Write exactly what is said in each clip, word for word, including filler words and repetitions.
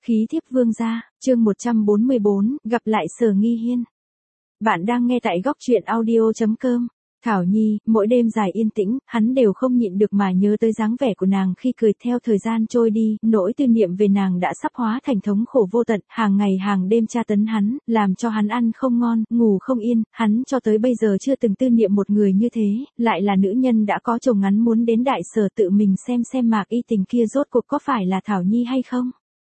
Khí thiếp vương gia, chương một trăm bốn mươi bốn, gặp lại Sở Nghi Hiên. Bạn đang nghe tại góc truyện audio chấm com. Thảo Nhi, mỗi đêm dài yên tĩnh, hắn đều không nhịn được mà nhớ tới dáng vẻ của nàng khi cười. Theo thời gian trôi đi, nỗi tư niệm về nàng đã sắp hóa thành thống khổ vô tận, hàng ngày hàng đêm tra tấn hắn, làm cho hắn ăn không ngon, ngủ không yên, hắn cho tới bây giờ chưa từng tư niệm một người như thế, lại là nữ nhân đã có chồng, ngắn muốn đến Đại Sở tự mình xem xem Mạc Y Tình kia rốt cuộc có phải là Thảo Nhi hay không.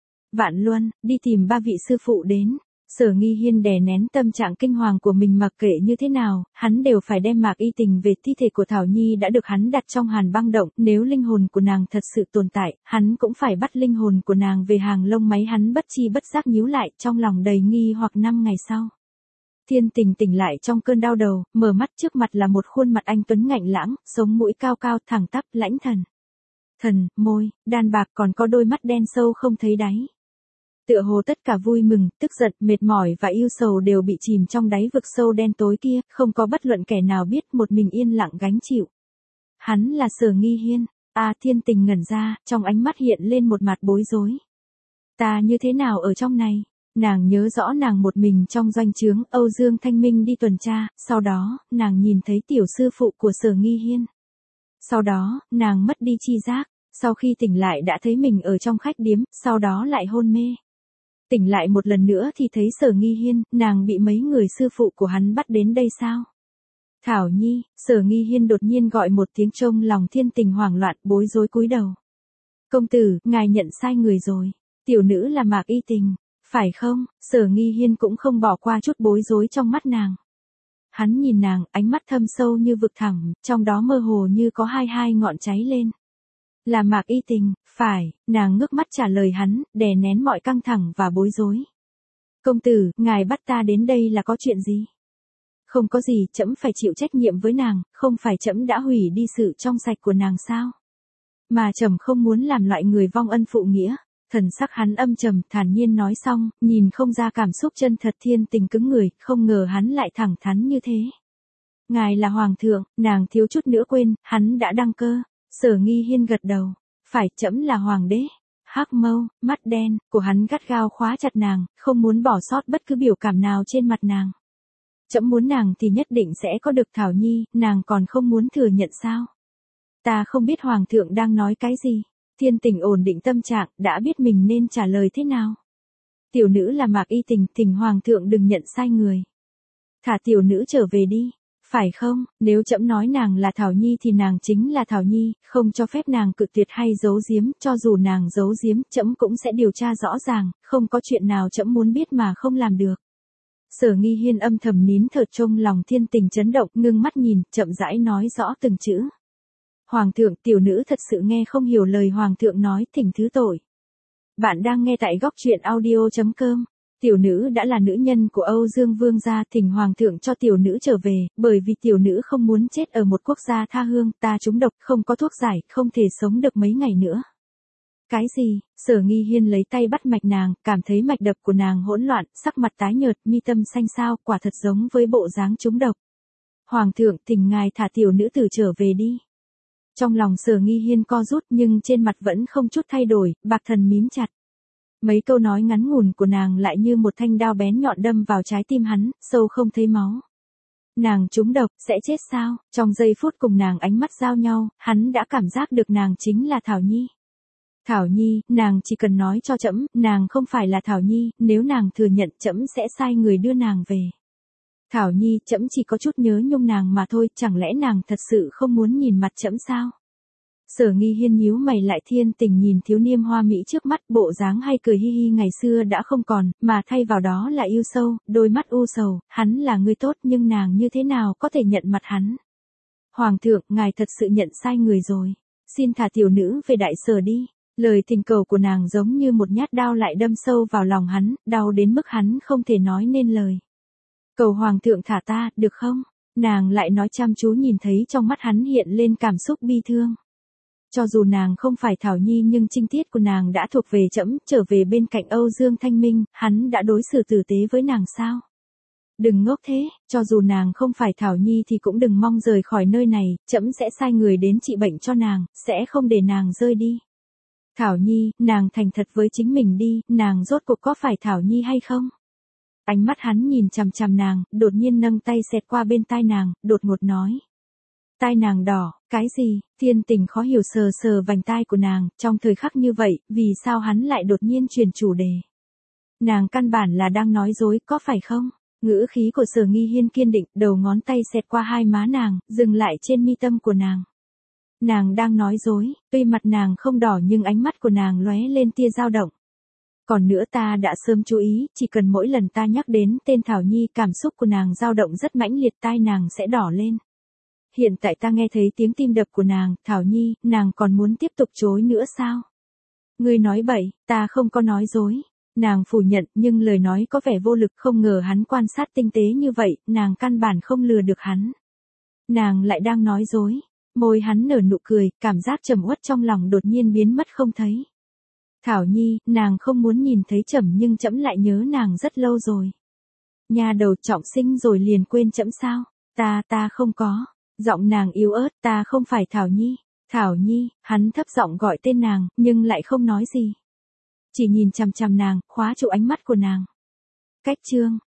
Vạn Luân, đi tìm ba vị sư phụ đến. Sở Nghi Hiên đè nén tâm trạng kinh hoàng của mình, mặc kệ như thế nào, hắn đều phải đem Mạc Y Tình về. Thi thể của Thảo Nhi đã được hắn đặt trong hàn băng động, nếu linh hồn của nàng thật sự tồn tại, hắn cũng phải bắt linh hồn của nàng về. Hàng lông máy hắn bất chi bất giác nhíu lại, trong lòng đầy nghi hoặc. Năm ngày sau, Thiên Tình tỉnh lại trong cơn đau đầu, mở mắt trước mặt là một khuôn mặt anh tuấn ngạnh lãng, sống mũi cao cao, thẳng tắp, lãnh thần. Thần, môi, đan bạc, còn có đôi mắt đen sâu không thấy đáy. Tựa hồ tất cả vui mừng, tức giận, mệt mỏi và yêu sầu đều bị chìm trong đáy vực sâu đen tối kia, không có bất luận kẻ nào biết, một mình yên lặng gánh chịu. Hắn là Sở Nghi Hiên. A Thiên Tình ngẩn ra, trong ánh mắt hiện lên một mặt bối rối. Ta như thế nào ở trong này? Nàng nhớ rõ nàng một mình trong doanh trướng, Âu Dương Thanh Minh đi tuần tra, sau đó, nàng nhìn thấy tiểu sư phụ của Sở Nghi Hiên. Sau đó, nàng mất đi chi giác, sau khi tỉnh lại đã thấy mình ở trong khách điếm, sau đó lại hôn mê. Tỉnh lại một lần nữa thì thấy Sở Nghi Hiên, nàng bị mấy người sư phụ của hắn bắt đến đây sao? Thảo Nhi, Sở Nghi Hiên đột nhiên gọi một tiếng, trông lòng Thiên Tình hoảng loạn, bối rối cúi đầu. Công tử, ngài nhận sai người rồi, tiểu nữ là Mạc Y Tình, phải không? Sở Nghi Hiên cũng không bỏ qua chút bối rối trong mắt nàng. Hắn nhìn nàng, ánh mắt thâm sâu như vực thẳm, trong đó mơ hồ như có hai hai ngọn cháy lên. Là Mạc Y Tình, phải, nàng ngước mắt trả lời hắn, đè nén mọi căng thẳng và bối rối. Công tử, ngài bắt ta đến đây là có chuyện gì? Không có gì, trẫm phải chịu trách nhiệm với nàng, không phải trẫm đã hủy đi sự trong sạch của nàng sao? Mà trẫm không muốn làm loại người vong ân phụ nghĩa. Thần sắc hắn âm trầm, thản nhiên nói xong, nhìn không ra cảm xúc chân thật. Thiên Tình cứng người, không ngờ hắn lại thẳng thắn như thế. Ngài là hoàng thượng, nàng thiếu chút nữa quên, hắn đã đăng cơ. Sở Nghi Hiên gật đầu, phải, trẫm là hoàng đế. Hắc mâu, mắt đen của hắn gắt gao khóa chặt nàng, không muốn bỏ sót bất cứ biểu cảm nào trên mặt nàng. Trẫm muốn nàng thì nhất định sẽ có được Thảo Nhi, nàng còn không muốn thừa nhận sao? Ta không biết hoàng thượng đang nói cái gì. Thiên Tình ổn định tâm trạng, đã biết mình nên trả lời thế nào. Tiểu nữ là Mạc Y Tình, thỉnh hoàng thượng đừng nhận sai người. Thả tiểu nữ trở về đi. Phải không, nếu trẫm nói nàng là Thảo Nhi thì nàng chính là Thảo Nhi, không cho phép nàng cự tuyệt hay giấu giếm, cho dù nàng giấu giếm, trẫm cũng sẽ điều tra rõ ràng, không có chuyện nào trẫm muốn biết mà không làm được. Sở Nghi Hiên âm thầm nín thở, trong lòng Thiên Tình chấn động, ngưng mắt nhìn, chậm rãi nói rõ từng chữ. Hoàng thượng, tiểu nữ thật sự nghe không hiểu lời hoàng thượng nói, thỉnh thứ tội. Bạn đang nghe tại góc truyện audio chấm com. Tiểu nữ đã là nữ nhân của Âu Dương Vương gia, thỉnh hoàng thượng cho tiểu nữ trở về, bởi vì tiểu nữ không muốn chết ở một quốc gia tha hương, ta trúng độc, không có thuốc giải, không thể sống được mấy ngày nữa. Cái gì? Sở Nghi Hiên lấy tay bắt mạch nàng, cảm thấy mạch đập của nàng hỗn loạn, sắc mặt tái nhợt, mi tâm xanh xao, quả thật giống với bộ dáng trúng độc. Hoàng thượng, thỉnh ngài thả tiểu nữ tử trở về đi. Trong lòng Sở Nghi Hiên co rút, nhưng trên mặt vẫn không chút thay đổi, bạc thần mím chặt. Mấy câu nói ngắn ngủn của nàng lại như một thanh đao bén nhọn đâm vào trái tim hắn, sâu không thấy máu. Nàng trúng độc, sẽ chết sao? Trong giây phút cùng nàng ánh mắt giao nhau, hắn đã cảm giác được nàng chính là Thảo Nhi. Thảo Nhi, nàng chỉ cần nói cho trẫm, nàng không phải là Thảo Nhi, nếu nàng thừa nhận trẫm sẽ sai người đưa nàng về. Thảo Nhi, trẫm chỉ có chút nhớ nhung nàng mà thôi, chẳng lẽ nàng thật sự không muốn nhìn mặt trẫm sao? Sở Nghi Hiên nhíu mày lại. Thiên Tình nhìn thiếu niên hoa mỹ trước mắt, bộ dáng hay cười hi hi ngày xưa đã không còn, mà thay vào đó là yêu sâu, đôi mắt u sầu, hắn là người tốt nhưng nàng như thế nào có thể nhận mặt hắn? Hoàng thượng, ngài thật sự nhận sai người rồi, xin thả tiểu nữ về Đại Sở đi. Lời thỉnh cầu của nàng giống như một nhát đao lại đâm sâu vào lòng hắn, đau đến mức hắn không thể nói nên lời. Cầu hoàng thượng thả ta, được không? Nàng lại nói, chăm chú nhìn thấy trong mắt hắn hiện lên cảm xúc bi thương. Cho dù nàng không phải Thảo Nhi nhưng trinh tiết của nàng đã thuộc về trẫm, trở về bên cạnh Âu Dương Thanh Minh, hắn đã đối xử tử tế với nàng sao? Đừng ngốc thế, cho dù nàng không phải Thảo Nhi thì cũng đừng mong rời khỏi nơi này, trẫm sẽ sai người đến trị bệnh cho nàng, sẽ không để nàng rơi đi. Thảo Nhi, nàng thành thật với chính mình đi, nàng rốt cuộc có phải Thảo Nhi hay không? Ánh mắt hắn nhìn chằm chằm nàng, đột nhiên nâng tay xẹt qua bên tai nàng, đột ngột nói. Tai nàng đỏ, cái gì? Thiên Tình khó hiểu sờ sờ vành tai của nàng, trong thời khắc như vậy, vì sao hắn lại đột nhiên chuyển chủ đề? Nàng căn bản là đang nói dối, có phải không? Ngữ khí của Sở Nghi Hiên kiên định, đầu ngón tay xẹt qua hai má nàng, dừng lại trên mi tâm của nàng. Nàng đang nói dối, tuy mặt nàng không đỏ nhưng ánh mắt của nàng lóe lên tia dao động. Còn nữa ta đã sớm chú ý, chỉ cần mỗi lần ta nhắc đến tên Thảo Nhi, cảm xúc của nàng dao động rất mãnh liệt, tai nàng sẽ đỏ lên. Hiện tại ta nghe thấy tiếng tim đập của nàng, Thảo Nhi, nàng còn muốn tiếp tục chối nữa sao? Ngươi nói bậy, ta không có nói dối. Nàng phủ nhận, nhưng lời nói có vẻ vô lực, không ngờ hắn quan sát tinh tế như vậy, nàng căn bản không lừa được hắn. Nàng lại đang nói dối. Môi hắn nở nụ cười, cảm giác trầm uất trong lòng đột nhiên biến mất không thấy. Thảo Nhi, nàng không muốn nhìn thấy trẫm nhưng trẫm lại nhớ nàng rất lâu rồi. Nhà đầu trọng sinh rồi liền quên trẫm sao? Ta, ta không có. Giọng nàng yếu ớt, ta không phải Thảo Nhi. Thảo Nhi, hắn thấp giọng gọi tên nàng, nhưng lại không nói gì. Chỉ nhìn chằm chằm nàng, khóa trụ ánh mắt của nàng. Cách chương